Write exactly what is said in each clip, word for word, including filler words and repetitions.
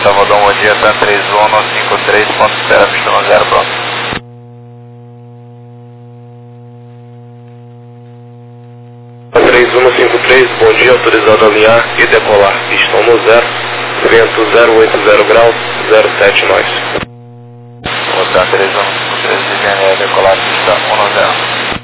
Salvador, bom dia, tá três um cinco três, ponto zero, pista no zero, pronto. três um cinco três, bom dia, autorizado a alinhar e decolar, pistão no zero, vento zero oito zero graus, zero sete nós. Hotel três um cinco três, de Janeiro, decolar, pista um no zero.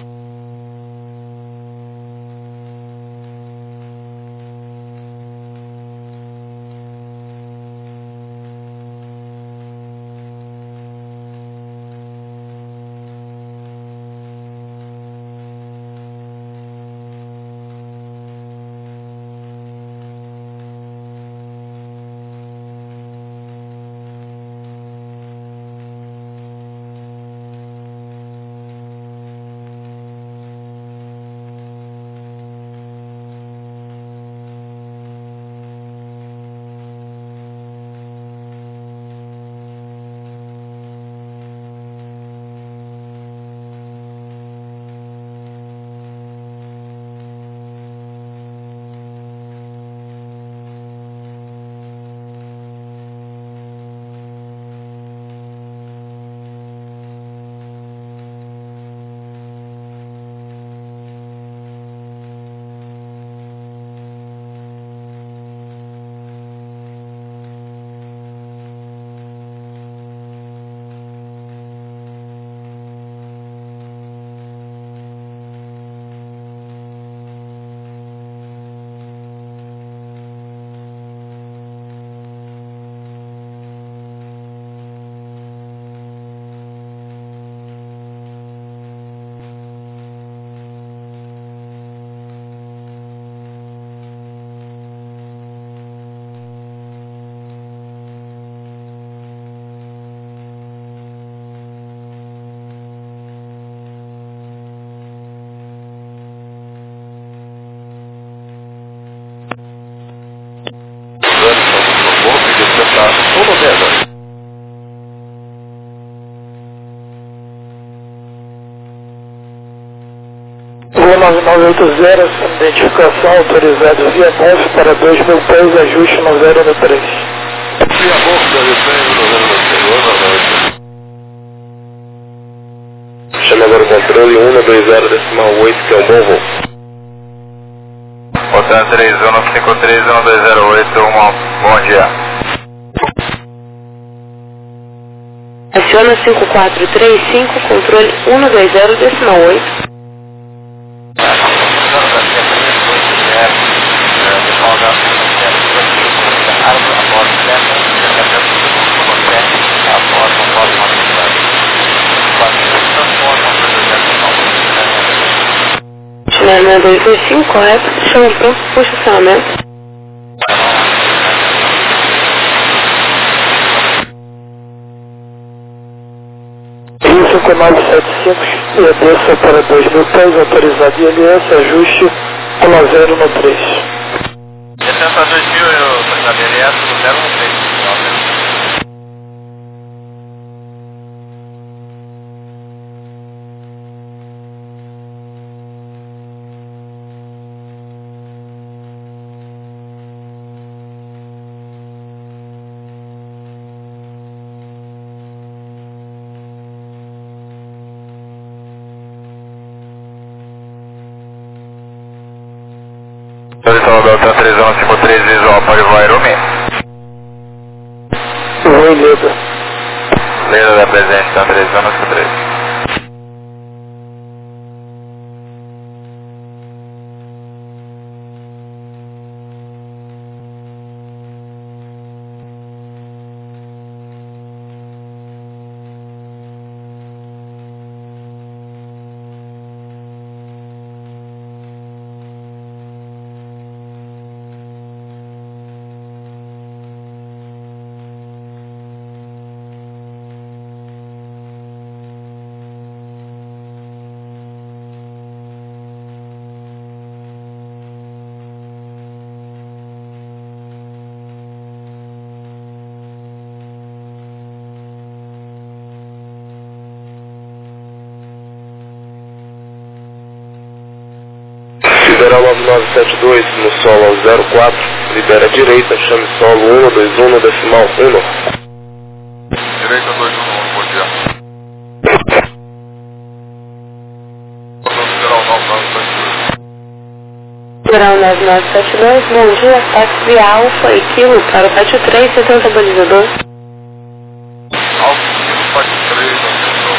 nove nove oito zero, identificação autorizado via MOF para dois mil pés, ajuste no zero no três. Via MOF, dois mil pés, no zero no três, boa noite. Chama agora o controle um dois zero decimal oito, que é o Morro. Hotel três um cinco três, um dois zero oito, um, bom dia. Aciona cinco quatro três cinco, controle um dois zero decimal oito. Chama dois dois cinco, correto? Chama pronto para o estacionamento. cinco nove sete cinco e a desça para dois mil pés, autorizado e aliança, ajuste um zero no três. Descendo para dois mil, autorizado e aliança, no zero no três. Salvador, tá três um cinco três, visual, pode voar Irumi. Oi, Leda. Leda da presente, tá três um cinco três. Sideral nove nove sete dois, no solo ao zero quatro, libera a direita, chame solo um dois um no decimal um. Direita dois um um, bom dia. Geral nove nove sete dois. Geral nove nove sete dois, bom dia, táxi Alfa e Kilo para o pátio três, setor estabilizador. Alfa e Kilo, pátio três, atenção.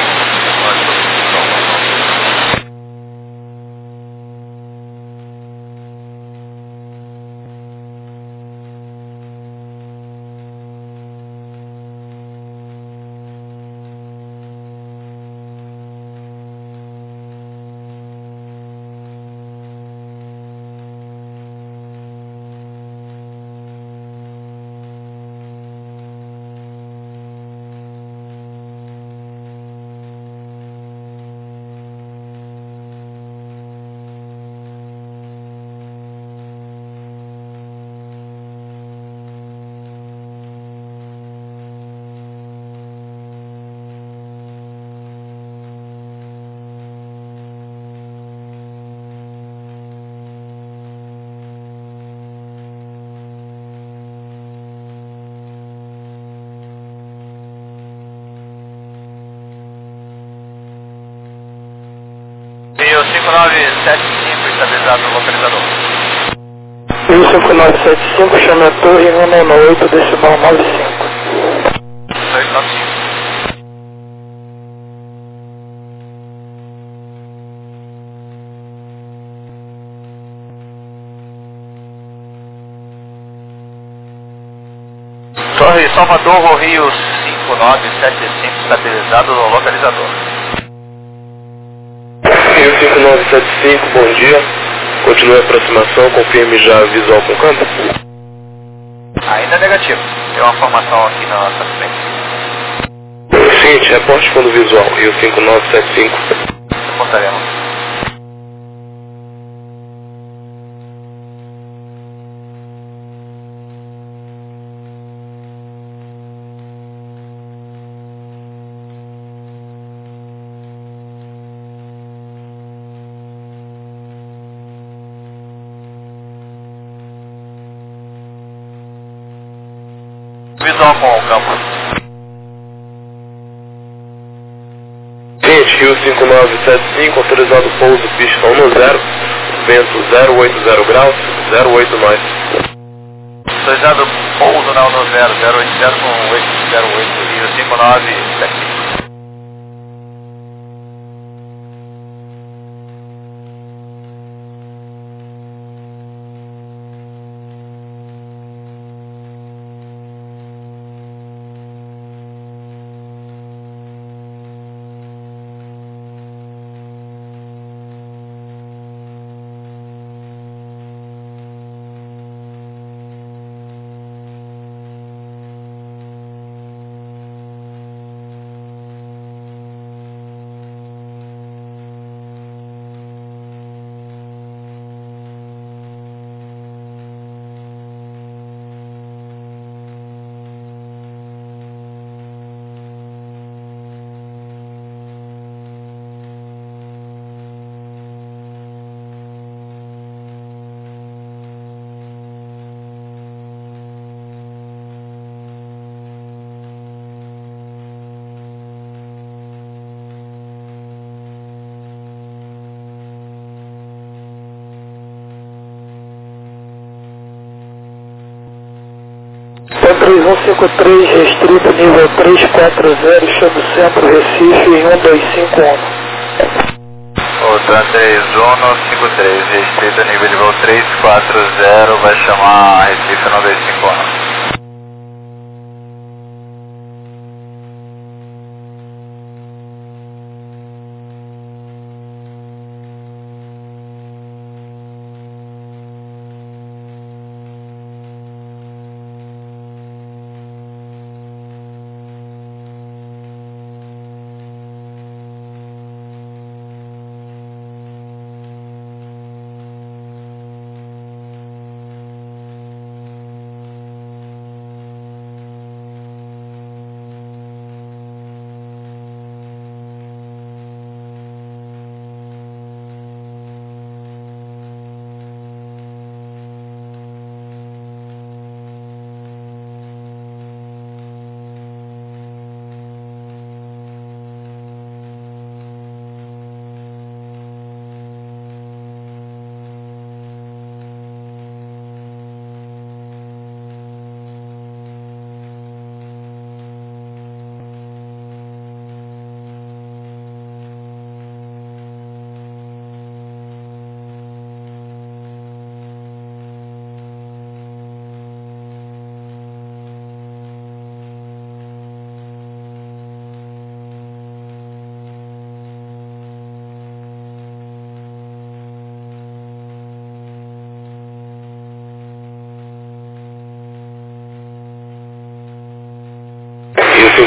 Rio cinco nove sete cinco, estabilizado no localizador. Rio cinco nove sete cinco, chame a torre um nove oito, decimal nove cinco. dois nove cinco. Torre Salvador, Rio cinco nove sete cinco, estabilizado no localizador. Rio cinco nove sete cinco, bom dia. Continue a aproximação, confirme já visual com câmera. Ainda negativo. Tem uma formação aqui na nossa frente. Seguinte, reporte quando visual, Rio cinco nove sete cinco. Reportaremos. Visual com o campo. Seguinte, Rio cinco nove sete cinco, autorizado pouso, pista um no zero, vento zero oito zero graus, zero oito nós. Autorizado pouso na no zero, zero oito zero com oito zero oito, Rio cinco nove sete cinco. três um cinco três, restrito nível três quatro zero, chame o centro Recife em um dois cinco um. Outra três um cinco três, restrito nível nível três quatro zero, vai chamar Recife um dois cinco um.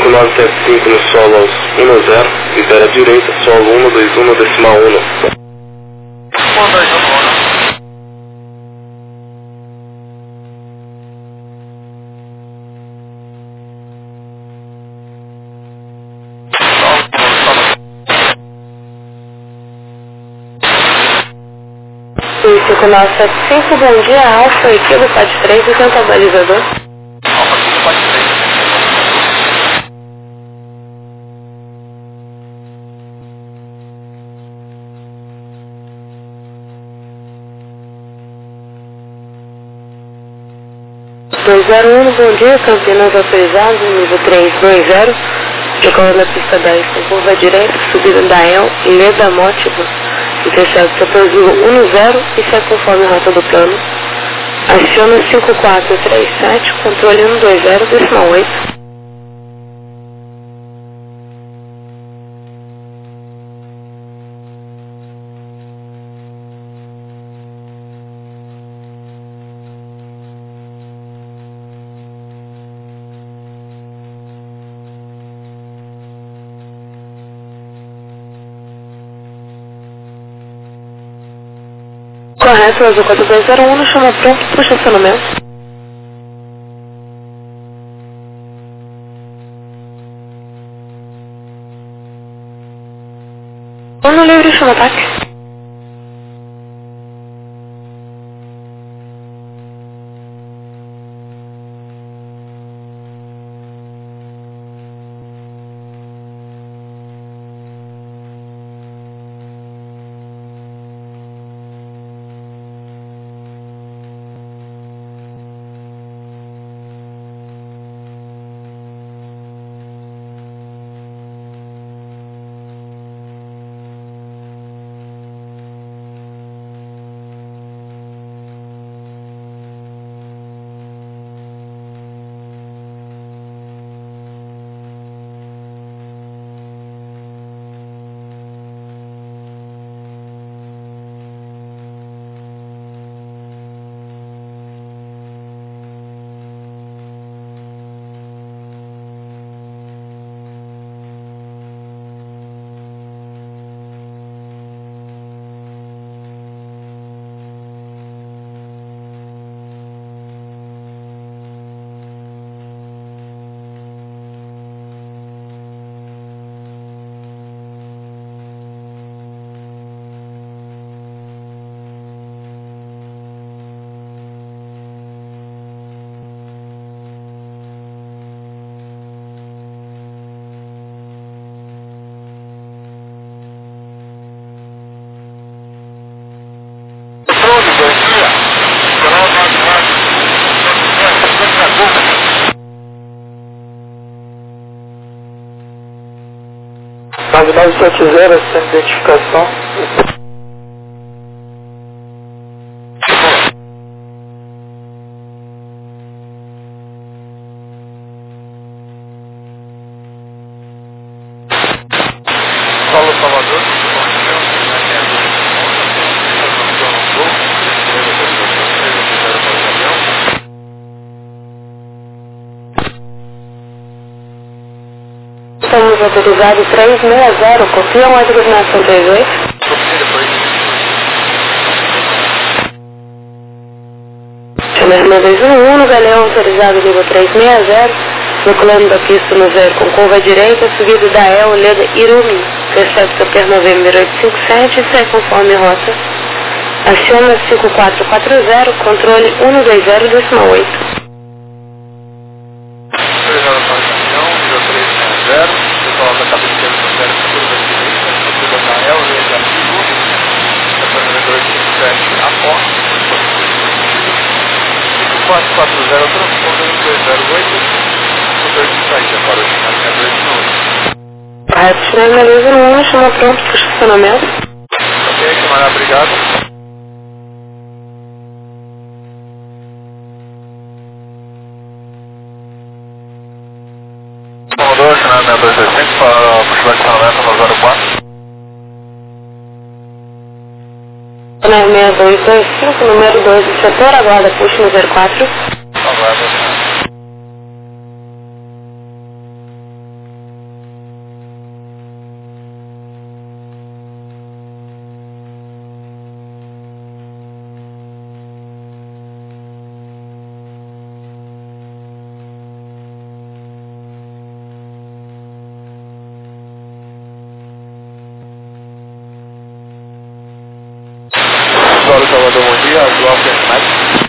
cinco nove sete cinco no solo aos um zero, libera a direita, solo um dois um decimal um. um dois um um. cinco nove sete cinco, bom dia, Alfa, Equilo quatro três, e tenta o balizador. Alfa, Equilo quatro três. dois zero um, bom dia, Campinas autorizado, nível três dois zero, decolando na pista dez, com curva direita, subida da E L, Leda Mótiba, intercepta setor um zero e sai conforme a rota do plano. Aciona cinco quatro três sete, controle um dois zero, decimal oito. Correto, azul quatro dois zero um, no chama pronto para o estacionamento. Ano livre, chama ataque. nove nove sete zero, sem identificação. Paulo Salvador. Estamos autorizados três seis zero, confirma a designação três oito. Chama R dois um um, no Galeão autorizado nível três seis zero, circulando da pista no zero com curva direita, subida da E L, Leda Irumi, receptor per November oito cinco sete e sai conforme rota. Aciona cinco quatro quatro zero, controle um dois zero, decimal oito. quatro quatro zero, transponder um dois zero oito, motor de saída para o final dois de novo. Correto, finaliza no um, chama pronto para o estacionamento. Ok, camarada, obrigado. Comodoro, final seis dois seis cinco para o estacionamento no zero quatro. seis dois dois cinco, número dois do setor, aguarda push no zero quatro. Aguarda. dia, Azul Alfa Yankee Mike.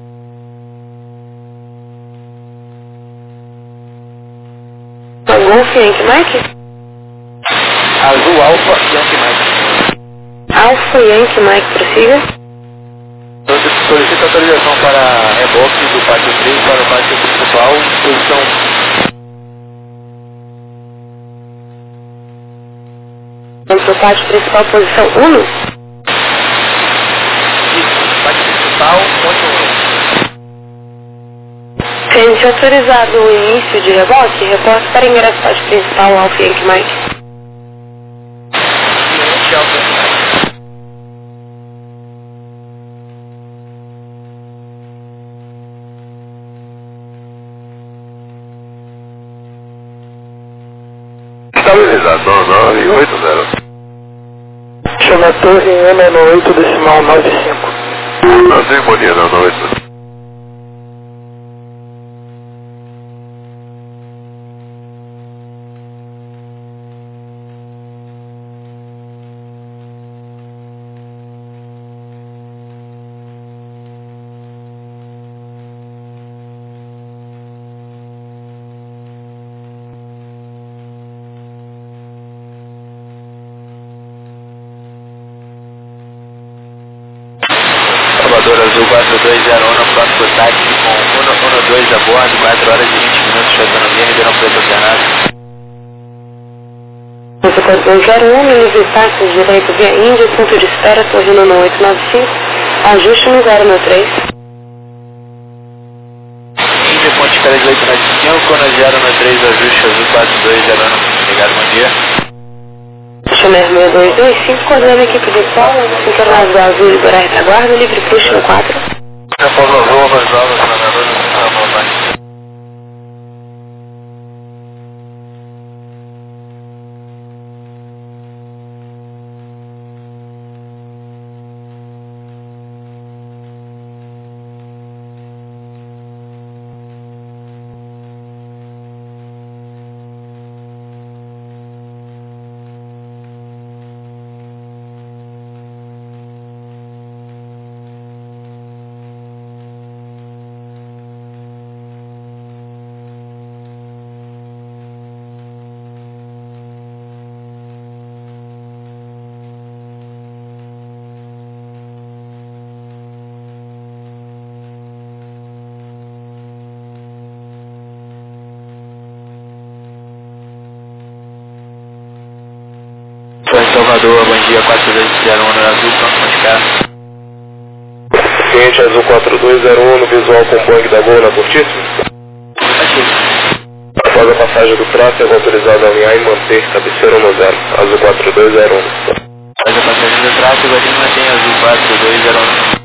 Golf Yankee Mike? Azul Alfa Yankee Mike. Alfa Yankee Mike, prossiga. Solicita autorização para reboque do pátio três para o pátio principal, posição Vamos para o pátio principal, posição um. Isso, pátio principal, ponto um. Cliente autorizado o início de reboque, reporte para ingresso pátio principal, Alfa Yankee Mike. Cliente Alfa Yankee Mike. Estabilização nove oito zero. Chama torre M no oito decimal nove cinco. Não tem bolinha não, não oito. Salvador Azul quatro dois zero um, próximo táxi com um um dois a bordo, quatro horas e vinte minutos de autonomia, Ribeirão Preto Alternado. quatro dois zero um, nível táxi direito via Índia, ponto de espera, torre no oito nove cinco, ajuste no zero nove três. Índia, ponte espera de oito nove cinco, no zero nove três, ajuste Azul quatro dois zero um. Obrigado, bom dia. Chama seis dois dois cinco, coordenando a equipe de solo, internado do Azul, liberar retaguarda, livre push no quatro. Repouso Azul, avançado, planador, na volta. Salvador, bom dia, quatro dois zero um no Azul, pronto, modificar. Cliente Azul quatro dois zero um no visual com Boeing da Gol na Cortíssima. Após a passagem do tráfego, é autorizado a alinhar e manter cabeceira no zero, Azul quatro dois zero um. Após a passagem do tráfego, ali mantém Azul quatro dois zero um.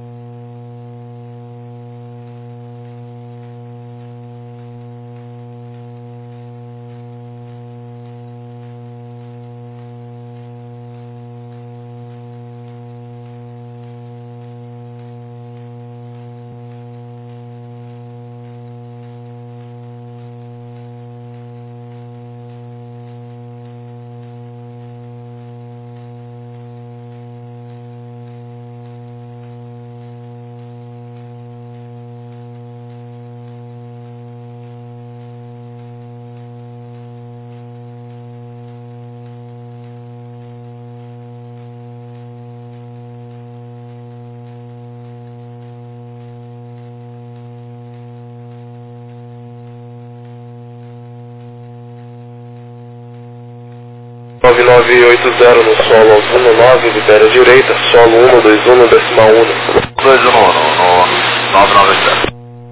nove nove oito zero no solo Azul nove, libera direita, solo um dois um, decimal um. dois um no nove nove oito zero.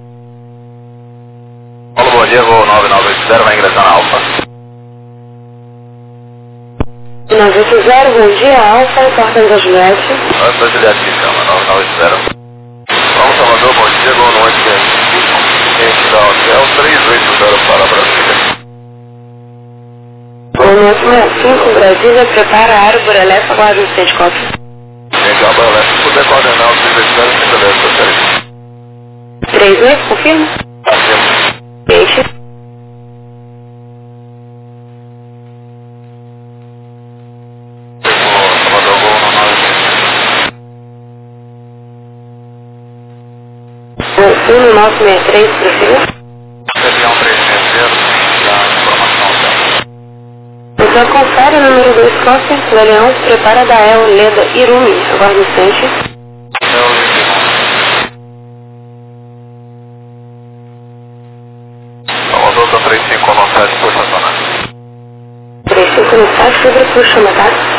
Paulo, bom dia, voo nove nove oito zero, vai ingressar na Alfa. nove oito zero, bom dia, Alfa, porta da Juliette. Alfa, Juliette, cama, nove nove oito zero. Vamos, Salvador, bom dia, boa noite, cliente da Hotel três oito zero para Brasília. Boa noite, sessenta e cinco, Brasília, prepara a árvore, eleva, aguarda um instante, cópia. Legal, Brasília, se puder coordenar o três oito zero, cinco dez, tá certo. três oito, confirma? Confirma. Gente. nove seis três, prossiga. Região trezentos e sessenta, da informação dela. Então confere o número dois Costa, Leão, prepara da El, Leda, Irumi, aguarde um instante. Eu lhe Salvador, tá três cinco um sete, por estacionar. três cinco um sete, sobre puxa, tá?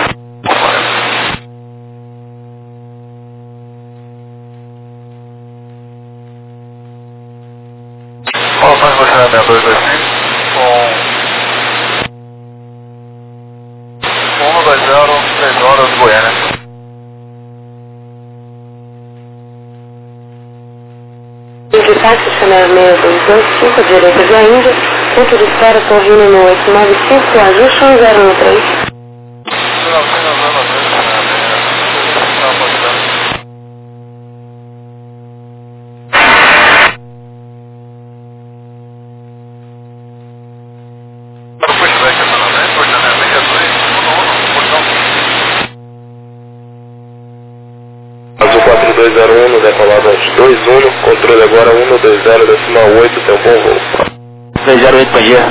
Relações do China dois dois cinco com um dois zero, três horas, Goiânia. De táxi, Chanel seis dois dois cinco, direita de Índia, ponto de espera, Torrino no oito nove cinco, ajuste um zero um três. Azul quatro dois zero um, no decolado dois um, controle agora um dois zero, decimal oito, tem um bom voo. dois zero oito, bom dia.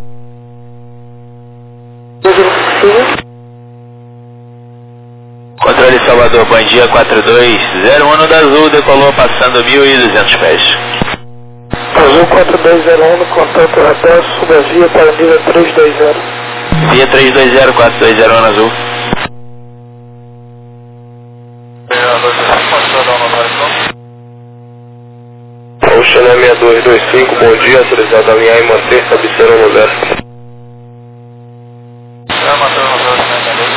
Controle Salvador, bom dia, quatro dois zero um, no da Azul, decolou passando mil e duzentos pés. Azul quatro dois zero um, no contato radar, suba a via para nível três dois zero. Via três dois zero, quatro dois zero um, no Azul. O Chanel seis dois dois cinco, bom dia, autorizado a alinhar e manter, cabeceira no zero. É, Matheus, no zero,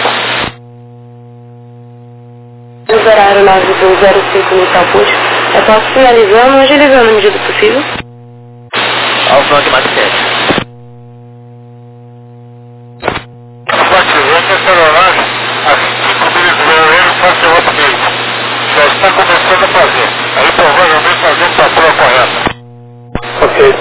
Uso horário nove dois zero cinco no Caput. É posso finalizando ou agilizando na medida possível? Ao front, mais sete. Ativando a celular, às cinco mil e faça o update. Já está começando a fazer. Aí provavelmente alguém passou a correta. Ok.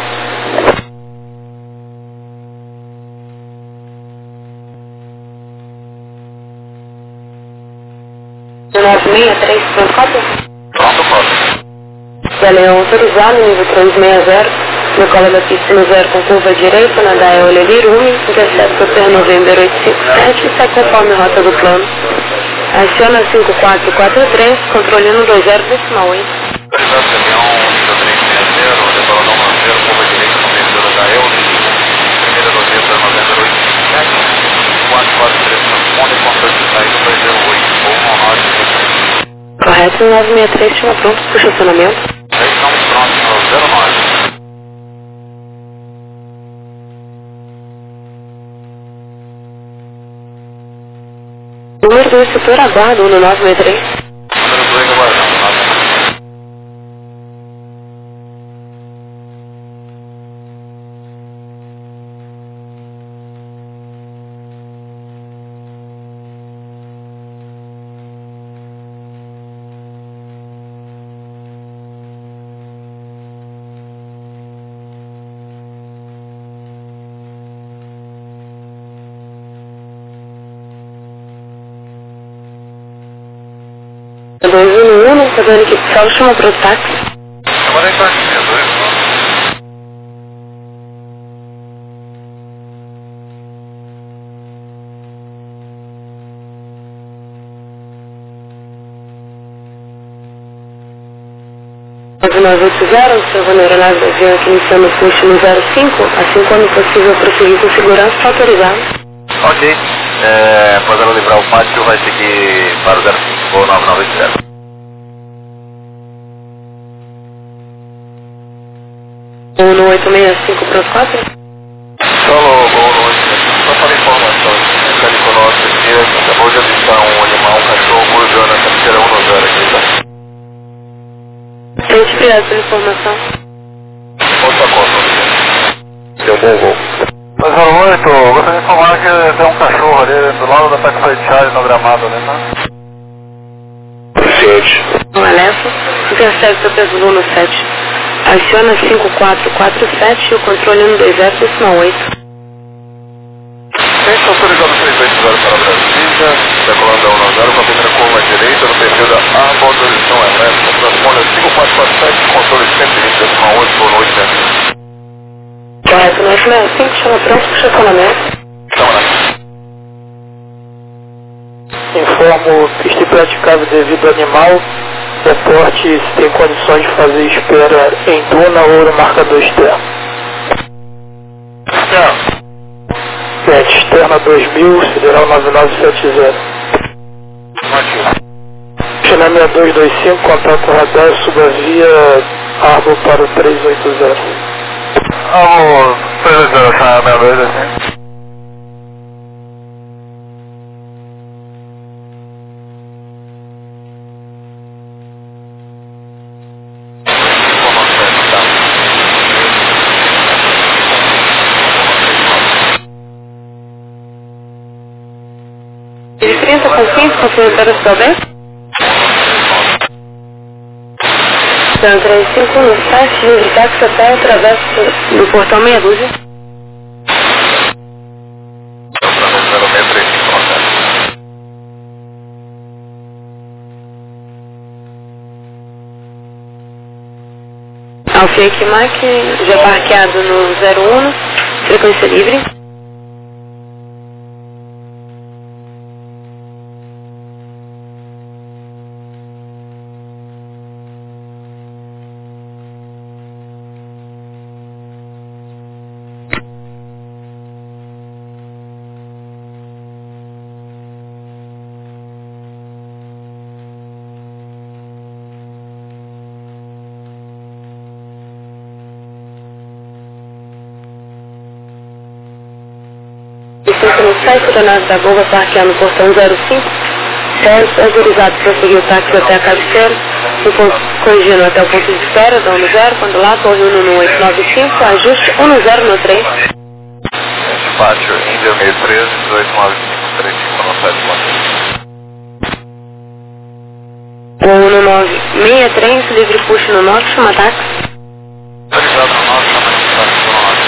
nove seis três, pronto, cópia? Pronto, pode. Leão autorizado, nível três seis zero. Decola da pista no zero com curva direita, na da Eolha Lirumi, intercepta P November oito cinco sete, está conforme a rota do plano. Aciona cinco quatro quatro três, controle um dois zero, decimal oito. Autorizado, região nível três seis zero, decolador Manzeiro, curva direita, November da Eolha, primeira noventa, November oito cinco sete, quatro quatro três, responde, controle de saída dois zero oito, ou um nove seis. Correto, nove seis três, estima pronto para o estacionamento. Aí estamos prontos no zero nove. Número dois, setor aguardo, no nove seis três. Número dois, aguardando, nove. dois um um, fazendo aqui, só chama para o táxi. Agora é táxi, é dois, nove oito zero, observando a aeronave do avião aqui iniciando o push no zero cinco, assim quando possível prosseguir com segurança, está autorizado. Ok. É, podendo livrar o pátio, vai seguir para o zero cinco ou nove nove zero. um no oito seis cinco para os quatro. Solo, boa noite. Só para informação, esse ali conosco aqui, acabou de avistar um animal, um cachorro urgando na cabeceira um no zero aqui, tá? Gente, obrigado pela informação. Outra conta. Tem um bom voo. Mas, oito, gostaria de informar que tem um cachorro ali do lado da Taxi Charlie no gramado ali, tá? Ciente. Um alerta, intercepta peso no sete. Aciona cinco quatro quatro sete e o controle um dois zero, decimal oito. Quem está autorizado três dois zero para Brasília, decolando da um nove zero com a primeira curva à direita no perfil da arborização elétrica, transponder cinco quatro quatro sete, controle cento e vinte decimal oito, boa noite, né? Correto, nós não é assim que chama pronto para estacionamento. Estamos lá. Informo pista praticável devido ao animal. Reporte se tem condições de fazer espera em duna ou no marcador externo. Externo. Pet externa dois mil, Sideral nove nove sete zero. Ativo. China seis dois dois cinco, contato radar, suba via Arbor para o três oito zero. Vamos, três oito zero, essa meia dois assim. trinta com quinze, confirma para o bem? Então, três cinco no site, registrar que você está através do portão meia dúzia. Alfake Mac, já parqueado no zero um, frequência livre. Licença no site, Leonardo da Bomba, parquear no portão zero cinco, certo, autorizado para seguir o táxi até a cabeceira, no ponto, corrigindo até o ponto de espera, da um no zero, quando lá, corre um no oito nove cinco, ajuste um no zero no três. Despatcher, Índia meio treze, dezoito nove cinco, três cinco no sete um no nove seis três, livre push no nove, chama táxi. Autorizado no nove, chama de táxi no nove.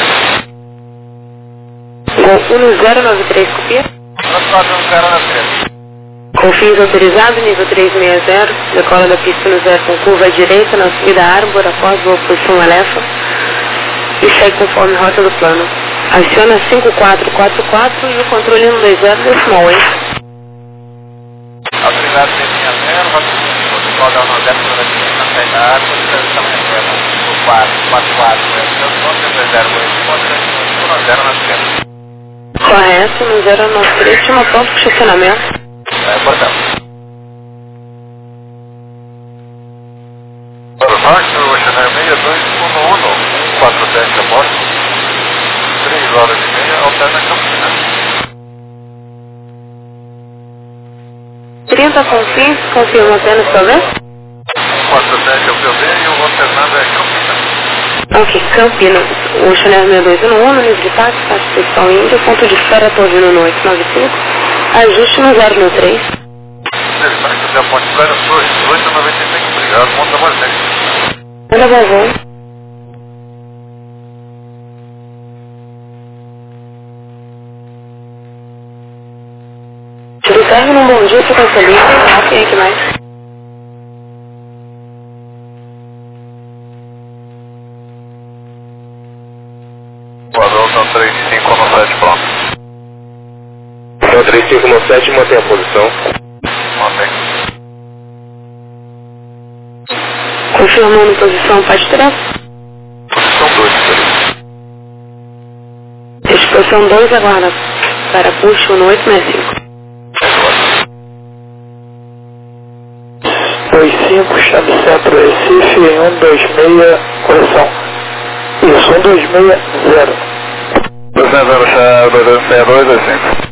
um no zero nove três, copia. Transporte no zero na três. Confins autorizado, nível trezentos e sessenta, decola da pista no zero com curva à direita, na subida Arbor, após boa posição Alefa, e segue conforme rota do plano. Aciona cinco quatro quatro quatro e o controle no dois zero decimal oito. Autorizado trezentos e sessenta, rota do qual dá o nove zero para a na saída da água, transição interna, o quatro quatro quatro, dois zero oito, nove zero na esquerda. Correto, no zero nove três, chama pronto para estacionamento. É, portão. Para o norte, o Chanel seis dois um um, um quatro sete a bordo, três horas e meia, alterna Campinas. trinta Confins, confirma apenas para ver? um quatro sete é o P B e o alternado é Campinas. Ok, Campinas, o Chanel seis dois um um, livre de táxi, taxa principal Índia, ponto de espera, Torrino no oito nove cinco, ajuste no zero no três. Ele está aqui até a ponte Praia Sul, oito noventa e cinco, obrigado, bom trabalho, né? Manda bom voo. Tiro término, um bom dia, frequência livre, ok, que mais? Padrão são três cinco no sete, pronto. Então três cinco no sete, mantém a posição. Mantém. Confirmando posição, pode tirar. Posição dois, feliz. Exposição dois, aguarda para push no oito seis cinco. dois cinco, chame centro Recife, um dois seis, correção. Isso, um dois seis zero. dois zero zero, dois dois seis dois dois cinco.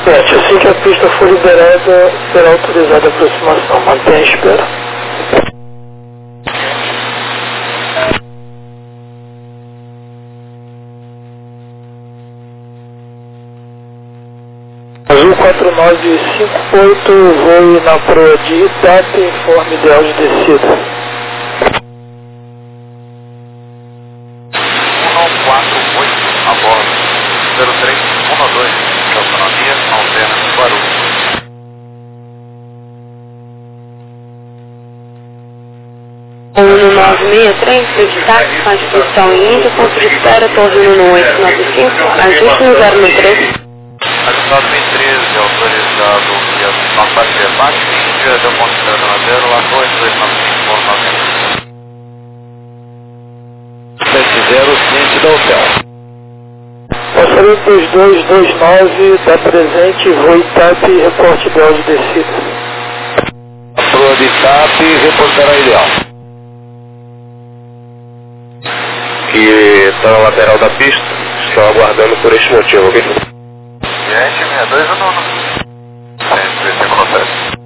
Gente, assim que a pista for liberada, será autorizada a aproximação. Mantenha a espera. Azul quatro nove cinco oito, voe na proa de Itape, informe ideal de descida. um quatro oito a bordo, zero três um dois, de autonomia, Alvena, Guarulhos. um nove seis três, fio de táxi, com a disposição em Índia, ponto de espera, torre no oito nove cinco, ajuste no zero um três. Ajustado em treze, autorizado via na parte de abate, Índia, deu ponto de espera na zero, lá dois dois nove cinco, ponto noventa. sete zero, ciente da hotel. Passarinho dois dois dois nove, está presente, voe Itape, reporte ideal de descida. A proa de Itape reportará ideal. Que está na lateral da pista, estão aguardando por este motivo, ok? Gente, sessenta e dois, o nono. cento e cinco sete.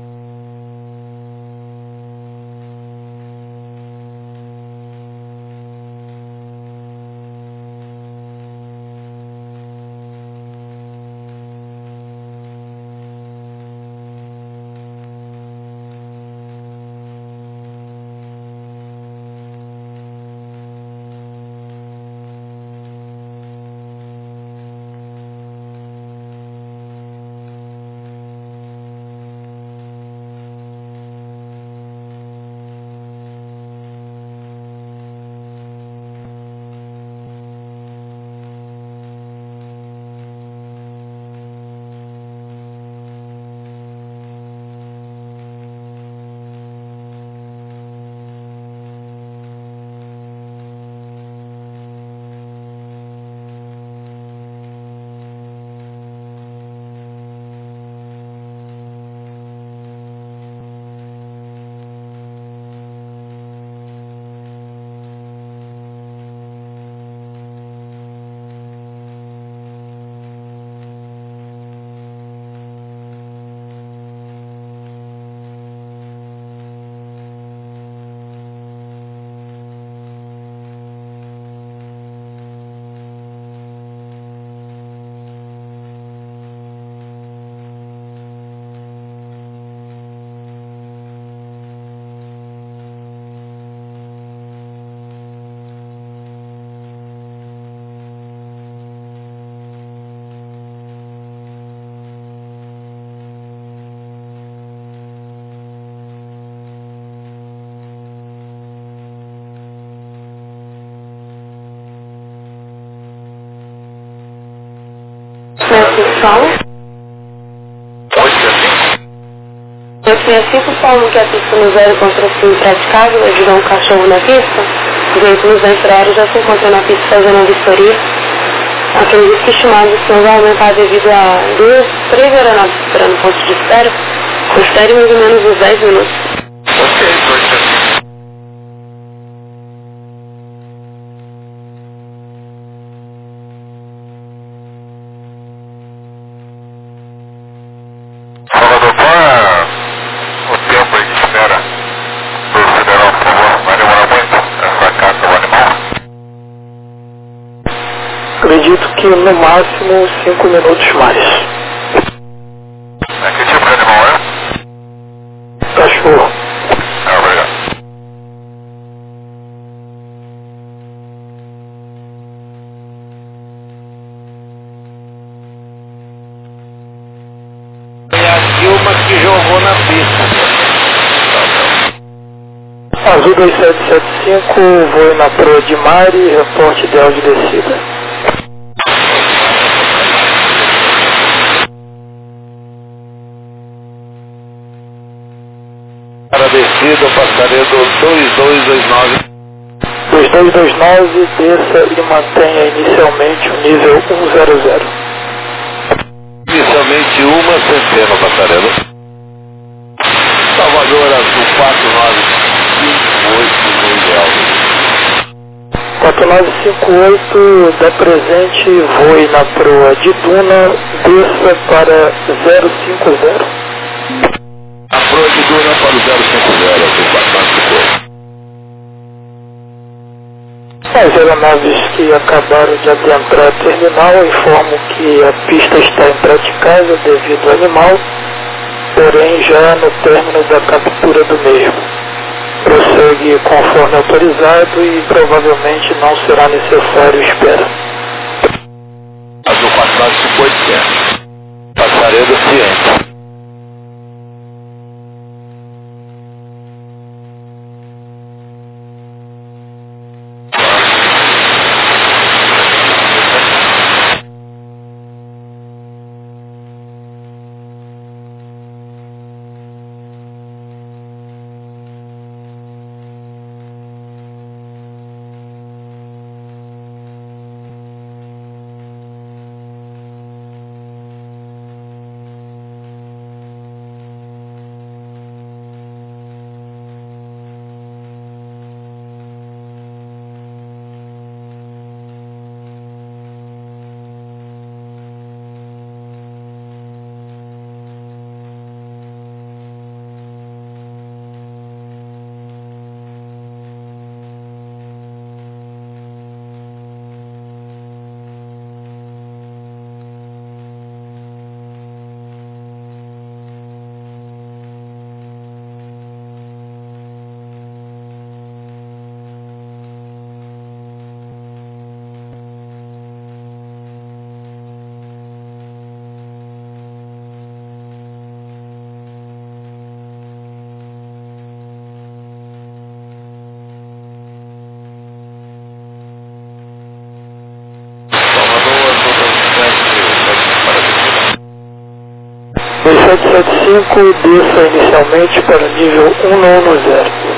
Eu tinha cinco palmos que a pista no zero contra o impraticável, ajudar um cachorro na pista. Os veículos da infraero já se encontram na pista fazendo uma vistoria. Acredito que estimados que vai aumentar devido a duas, três aeronaves esperando o ponto de espera. Confere mais ou menos uns dez minutos. Ok, dois Salvador, qual é o tempo aí de espera do federal, por favor? Vai demorar muito essa carga do animal? Acredito que no máximo cinco minutos mais. É, que tipo de animal é? Cachorro. É, obrigado. É a Dilma que jogou na pista. Azul dois sete sete cinco, voe na proa de Mari, reporte ideal de descida. Para a descida, o passaredo dois dois dois nove. dois dois dois nove, desça e mantenha inicialmente o nível um zero zero. Inicialmente uma centena, passaredo. Salvador Azul quatro nove cinco oito no ideal. quatro nove cinco oito, dá presente, voe na proa de Duna, desça para zero cinco zero. A proa de Duna para o zero cinco zero, aqui quatro nove cinco oito. As aeronaves que acabaram de adentrar a terminal informam que a pista está impraticável devido ao animal, porém já no término da captura do mesmo. Prossegue conforme autorizado e provavelmente não será necessário espera. Azul quatro nove cinco oito, certo. Passaredo ciente. dois sete sete cinco, desça inicialmente para o nível um nove zero.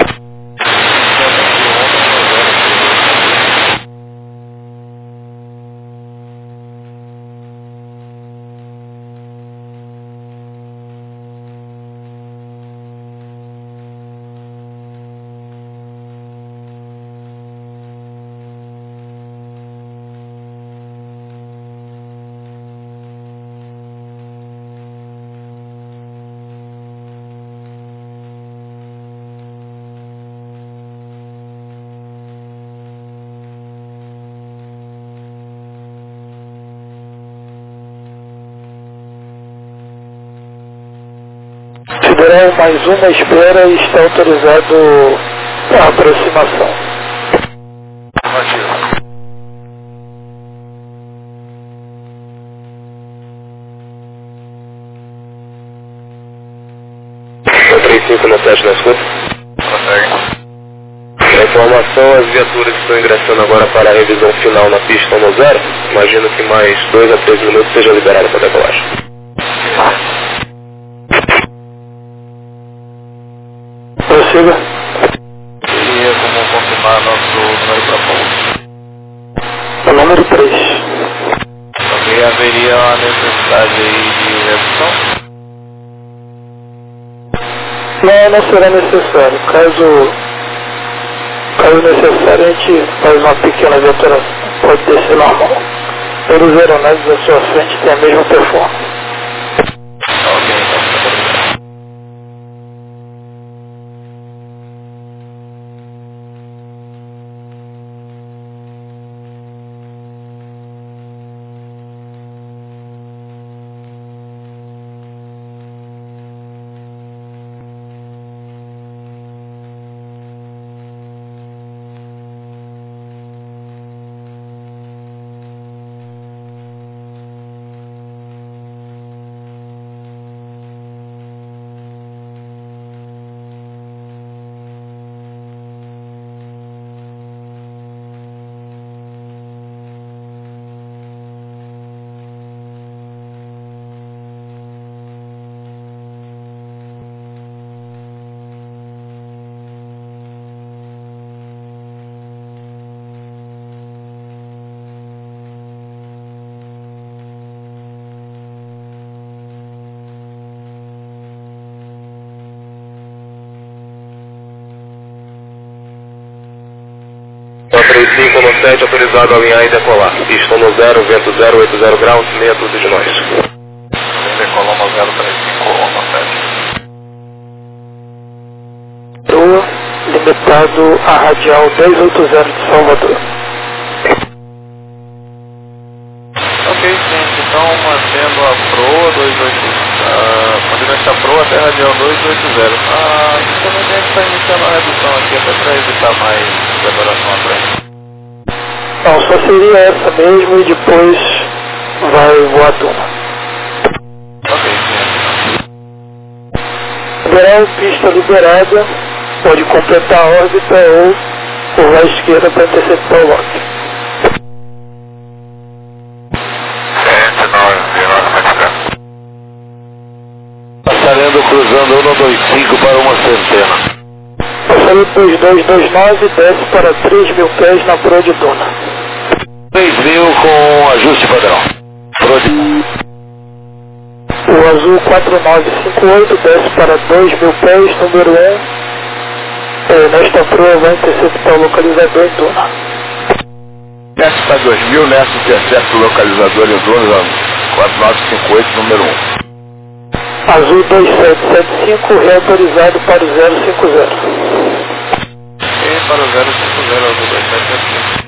Federal, mais uma espera e está autorizado a aproximação. três cinco no sete na escuta. Consegue. A informação, as viaturas estão ingressando agora para a revisão final na pista no zero. Imagino que mais dois a três minutos seja liberado para decolagem. Prossiga. Seria como confirmar nosso número para pouso. O número três. Ok, haveria uma necessidade aí de redução? Não, não será necessário. Caso, caso necessário, a gente faz uma pequena viaturação. Pode descer normal. Todos os aeronaves à sua frente têm a mesma performance. Ok, então. dois cinco no sete, autorizado a alinhar e decolar. Pista no zero, vento zero oito zero graus, meia dúzia de nós. Decolou no zero três cinco no sete. Proa, limitado a radial dois oito zero de Salvador. Ok, gente, então mantendo a proa dois oito zero, uh, mantendo essa proa até radial dois oito zero. Ah, também tem que estar iniciando a redução aqui até para evitar mais demoração à frente. Não, só seria essa mesmo e depois vai voar Duna. Ok, gente. Liberal, pista liberada, pode completar a órbita ou curvar à esquerda para interceptar o lote. Passarendo cruzando um dois cinco para uma centena. Passando dois dois dois nove, desce para três mil pés na proa de Duna. três mil com ajuste padrão. Proa de... O azul quatro nove cinco oito desce para dois mil pés, número um. É, nesta proa vai interceptar o localizador em Duna. Desce para dois mil, nessa intercepta o localizador em Duna, quatro nove cinco oito, número um. Azul dois sete sete cinco, reautorizado para o zero cinco zero. E para o zero cinco zero, azul dois sete sete cinco.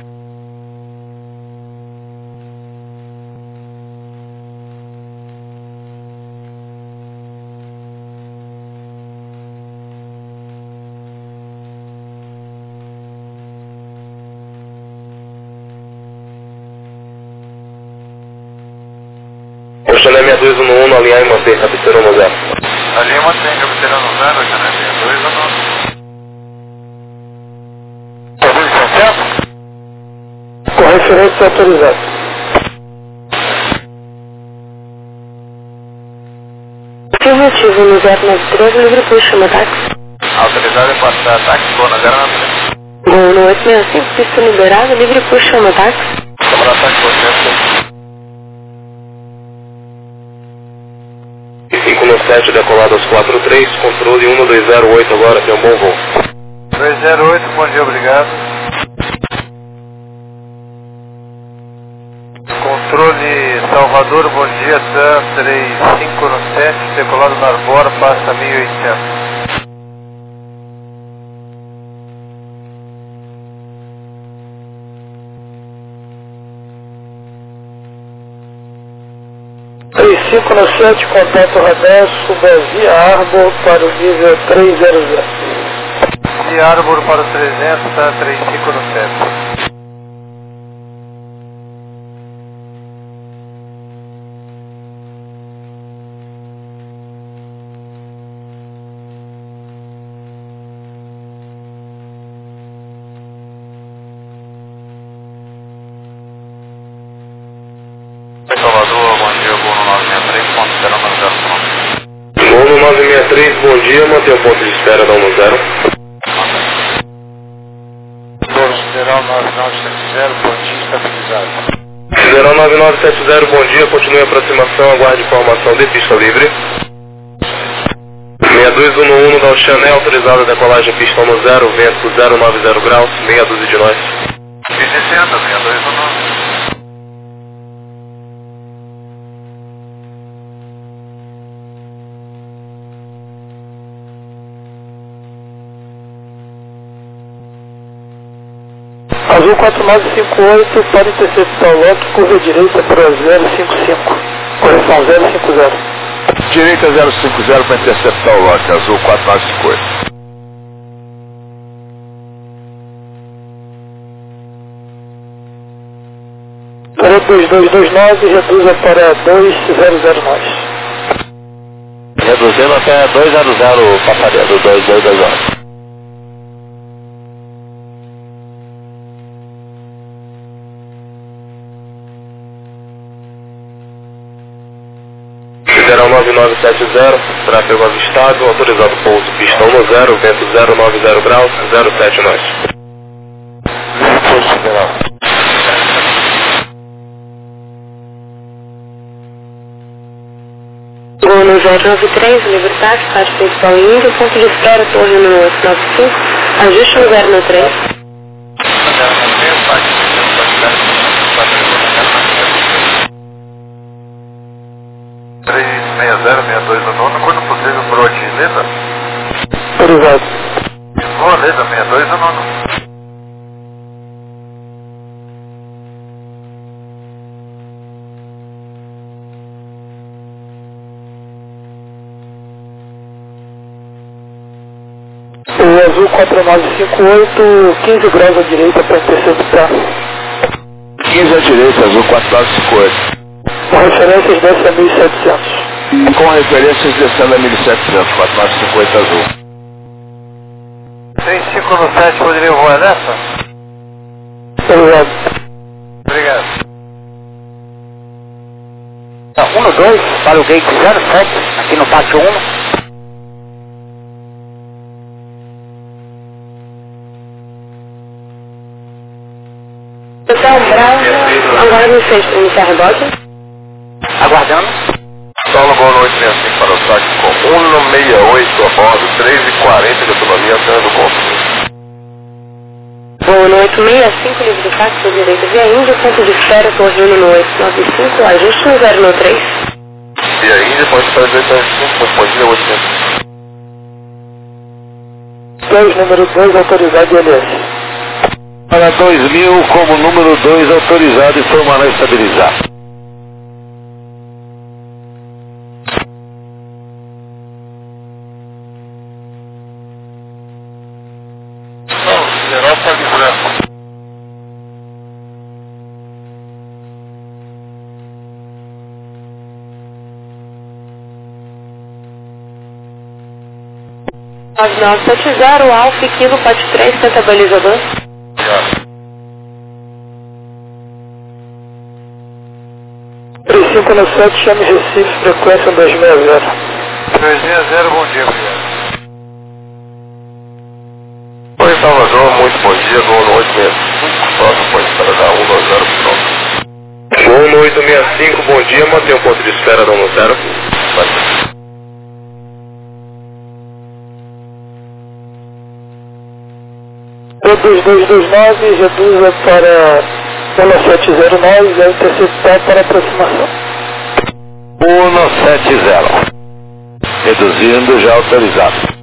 Oceané seis dois um um, alinhar e manter, cabeceira no zero. Ali mantém cabeceira no zero, Oceané seis dois um um. Com referência autorizada. Afirmativo no zero nove três, livre push, chama táxi. Autorizado é passar táxi, boa na zero nove três. Gol no oito seis cinco, pista liberada, livre push, chama táxi. Câmara ataque, você cinco no sete, decolado aos quatro três, controle um dois zero oito agora, tem um bom voo. dois zero oito, bom dia, obrigado. Controle Salvador, bom dia, TAM três cinco no sete, decolado na Arbora, passa mil e oitocentos. três cinco no sete, contato radar, suba via Arbor para o nível trezentos. De Arbor para o trezentos, TAM três cinco no sete. Salvador, bom dia, voo no nove seis três, ponto zero nove zero. Voo no nove seis três, bom dia, mantém o ponto de espera da um zero. Voo Federal nove nove sete zero, bom dia, estabilizado. Federal nove nove sete zero, bom dia, continue a aproximação, aguarde informação de pista livre. seis dois um um da Oceané, autorizada a decolagem pista no zero, vento zero nove zero graus, meia dúzia de nós. mil e sessenta, seis dois um um. Azul quatro nove cinco oito, para interceptar o lote, curva direita para zero cinco cinco. Correção zero cinco zero. Direita zero cinco zero para interceptar o lote, azul quatro nove cinco oito. Para dois dois dois nove, reduza para dois zero zero nove. Reduzindo até dois zero zero, passaria dois dois dois nove. Federal nove nove sete zero, tráfego avistado, autorizado pouso pista um zero, vento zero nove zero graus, zero sete nós. Pouso Federal. Gol no zero nove três, livre táxi, rádio principal indo, ponto de espera, torre no oito nove cinco, ajuste no zero nove três. zero nove três, quatro nove cinco oito, quinze graus à direita para interceptar. quinze à direita, azul quatro nove cinco oito. Com referências desce a mil e setecentos. Com referências descendo a mil e setecentos, quatro nove cinco oito azul. três cinco no sete, poderia voar nessa? Obrigado. Obrigado. um no dois, para o gate zero sete, aqui no pátio um. Hotel Bravo, agora no sexto, iniciar rebote. Aguardando. Solo Gol oito seis cinco para o saque com um no seis oito a bordo, três e quarenta de autonomia, sendo consumido. Voo no oito seis cinco, livre de saque, por direita via Índia, ponto de espera, torre um no oito nove cinco, ajuste no zero no três. E a Índia pode fazer oito cinco, respondida oitocentos. dois, número dois, autorizado I L S. Para dois mil, como número dois, autorizado e formal estabilizar. nove nove sete zero, Alfa, Kilo, Pate três, tenta balizador. três cinco no sete, chame Recife, frequência dois seis zero. dois seis zero, bom dia, obrigado. Oi, Salvador, muito bom dia, Gol no oito seis cinco, próximo pode para dar um dois zero, pronto. Gol no oito seis cinco, bom dia, mantém um ponto de espera, não no zero. E dois dois dois nove, reduza para um sete zero nove, vai interceptar para aproximação. um sete zero. Reduzindo, já autorizado.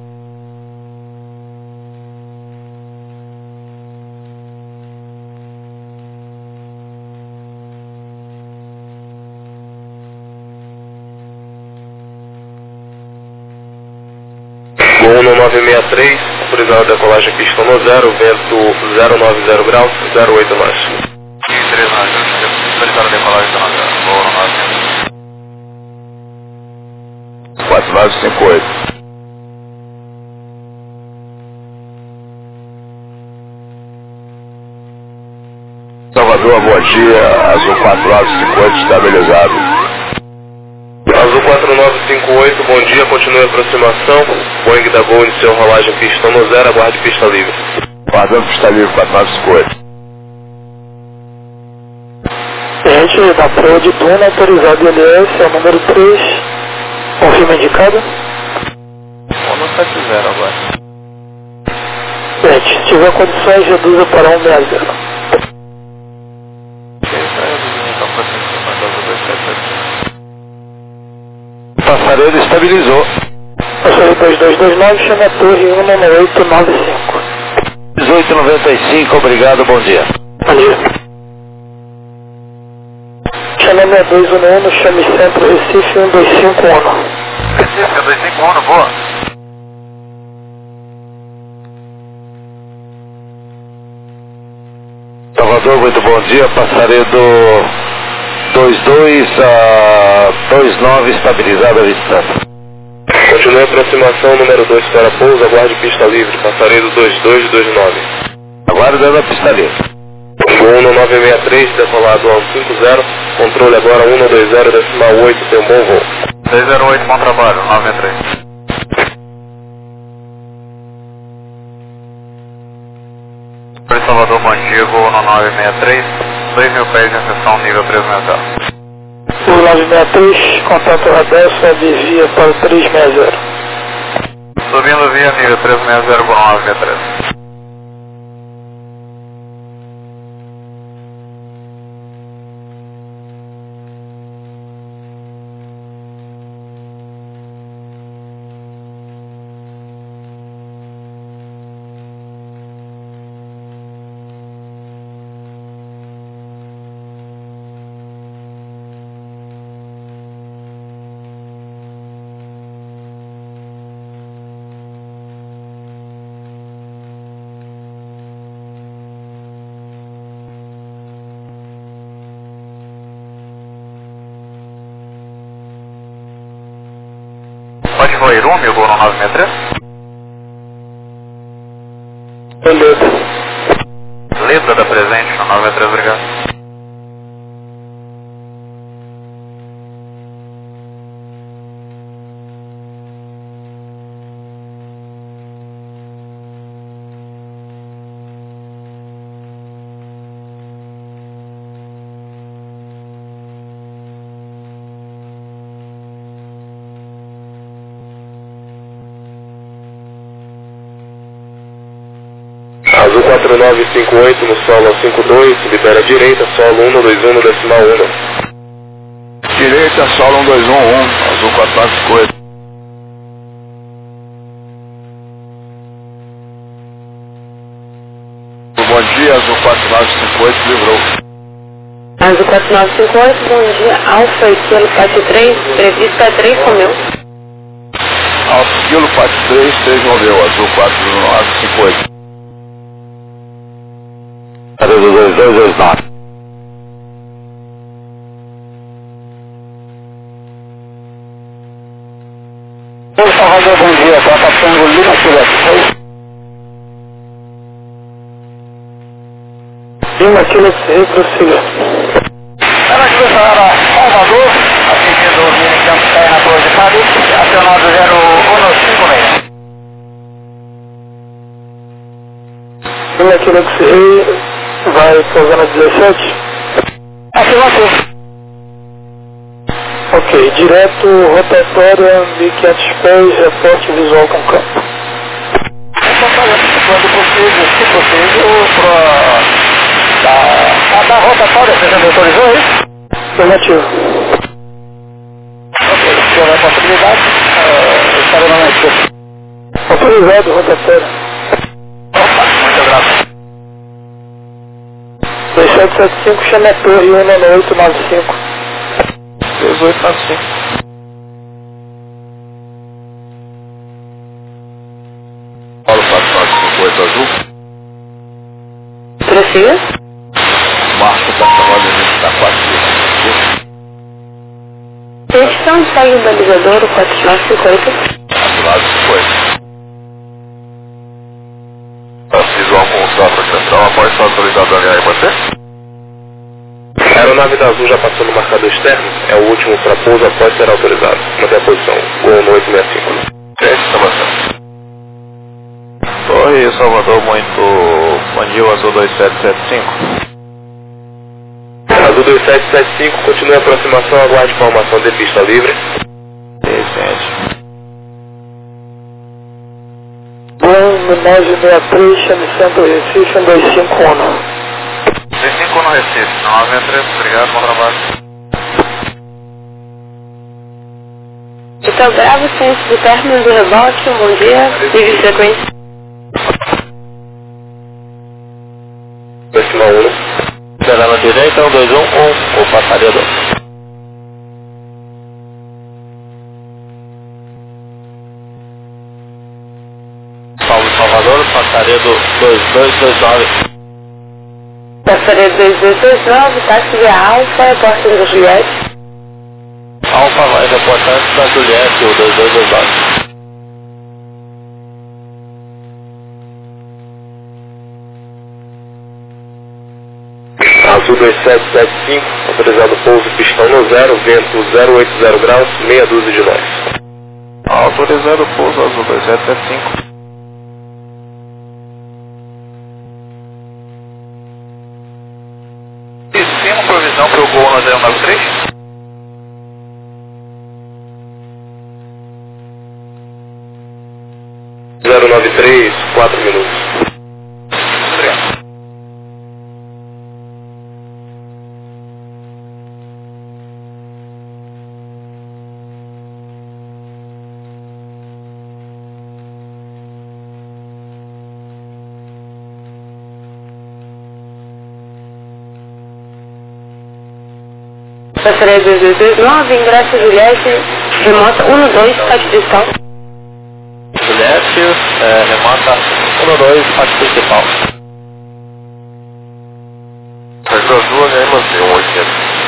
Gol no nove seis três, autorizado a decolagem pista no zero, vento zero nove zero graus, zero oito nós. três nove, autorizado a decolagem no zero, voo no nove. quatro nove cinco oito. Salvador, bom dia, azul quatro nove cinco oito, estabilizado. Azul quatro nove cinco oito, bom dia, continue a aproximação. Boeing da Gol iniciou rolagem pista no zero, aguarde pista livre. Guardando pista livre, quatro nove cinco oito. Gente, da Pro de Duna, autorizado I L S, é o número três. Confirma indicado. um sete zero agora. Gente, se tiver condições, reduza para um seis zero. Passaredo estabilizou. Passaredo dois dois dois nove, chama a torre um nove oito nove cinco. dezoito noventa e cinco, obrigado, bom dia. Bom dia. Chama seis dois um um, chame Centro Recife um dois cinco um. Recife, dois cinco um, boa. Salvador, muito bom dia. Passaredo dois dois a dois nove, estabilizado a distância. Continue a aproximação, número dois para pouso, aguarde pista livre, passaredo dois dois dois nove. Aguardando a pista livre. Gol no nove seis três, decolado ao cinco zero, controle agora um dois zero, decimal oito, tem um bom voo. seis zero oito, bom trabalho, nove seis três. Oi, Salvador, bom dia, voo no nove seis três, dois mil pés em seção nível três seis zero. O nove seis três, contato radar, sobe via para o três seis zero. Subindo via nível três seis zero por nove seis três. Silva Irumi, o gol no nove seis três. Beleza. Letra da presente no nove seis três, obrigado. Azul quatro nove cinco oito no solo cinco dois, libera direita, solo um dois um no decimal um. Direita, solo um dois um um, azul quatro nove cinco oito. Bom dia, azul quatro nove cinco oito, livrou. Azul quatro nove cinco oito, bom dia, Alfa Kilo Pátio três, previsto é três Romeu. Alfa Kilo Pátio três, três Romeu, azul quatro nove cinco oito. Azul dois dois dois nove. Oi, Salvador, bom dia, Copa Tango Lima Quilete. Lima Quilete, prossiga. Ela aqui para Salvador, atingindo o Mini Campo Terra na Torre de Paris, acionado zero um cinco seis. Lima Quilete, vai pousar na dezessete? Afirmativo. Ok, direto, rotatória, mil e quinhentos pés, reporte visual com campo. Quando possível, se possível, para da rotatória, você já me autorizou isso? Afirmativo. Ok, se houver possibilidade, uh, estarei na minha. Autorizado, rotatória. Muito grato. dois sete sete cinco, chama a torre um nove oito nove cinco. dois oito nove cinco. Paulo quatro nove cinco oito azul. Prossiga. Marco da chamada de da quatro. Questão segue o balizador, o quatro nove cinco oito. Azulado cinco oito. Visual com o Safra Central, após ser autorizado a alinhar em você? A aeronave da Azul já passou no marcador externo, é o último para pouso após ser autorizado. Mantém a posição, gol no oito seis cinco. Teste, Salvador. Oi, Salvador, muito bom dia, o Azul dois sete sete cinco. Azul dois sete sete cinco, continue a aproximação, aguarde formação de pista livre. Excelente. Bom, nove seis três, chame centro Recife, um dois cinco um. dois cinco um no Recife, nove seis três, obrigado, bom trabalho. Vitor Bravo, centro do término do rebote, um bom dia, livre sequência. Decimal um. Será na direita, um dois um um, o passaria dois. Paulo Salvador, passaria do dois dois dois nove. Passaria dois dois dois nove, táxi via Alfa, porta da Juliette. Alfa vai reportante da Juliette, o dois dois dois nove. Azul dois sete sete cinco, autorizado pouso pistão no zero, vento zero oito zero graus, meia dúzia de nós. Autorizado pouso Azul dois sete sete cinco. Tem uma provisão para o gol no zero nove três? zero nove três, quatro minutos. Obrigado. Passaria dois dois dois nove, ingresso Juliette, remota um dois, pátio principal. Juliette, é, remota um dois, pátio principal. Fechou as duas, aí mantém um oitocentos.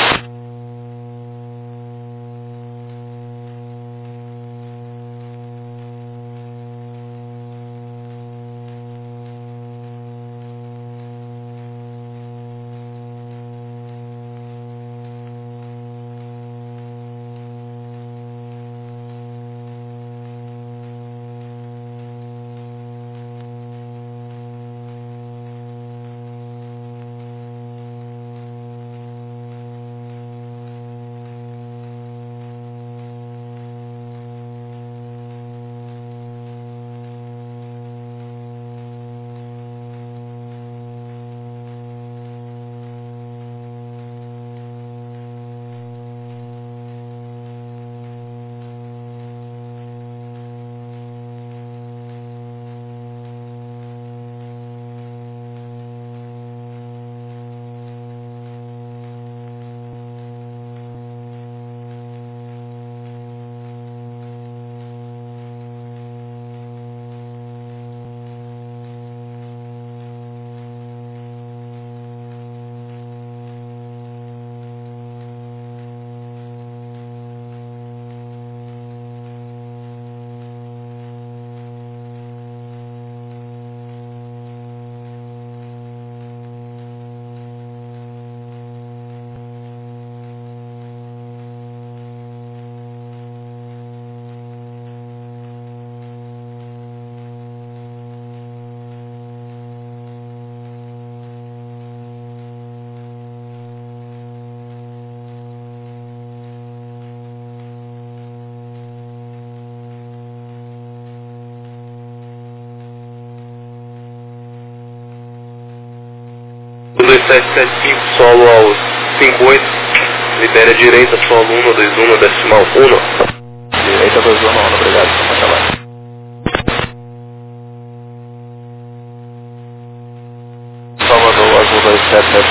sete sete cinco, solo ao cinco oito, libere a direita, solo um dois um, decimal um. Direita dois um, obrigado, bom trabalho. Salvador, azul dois sete sete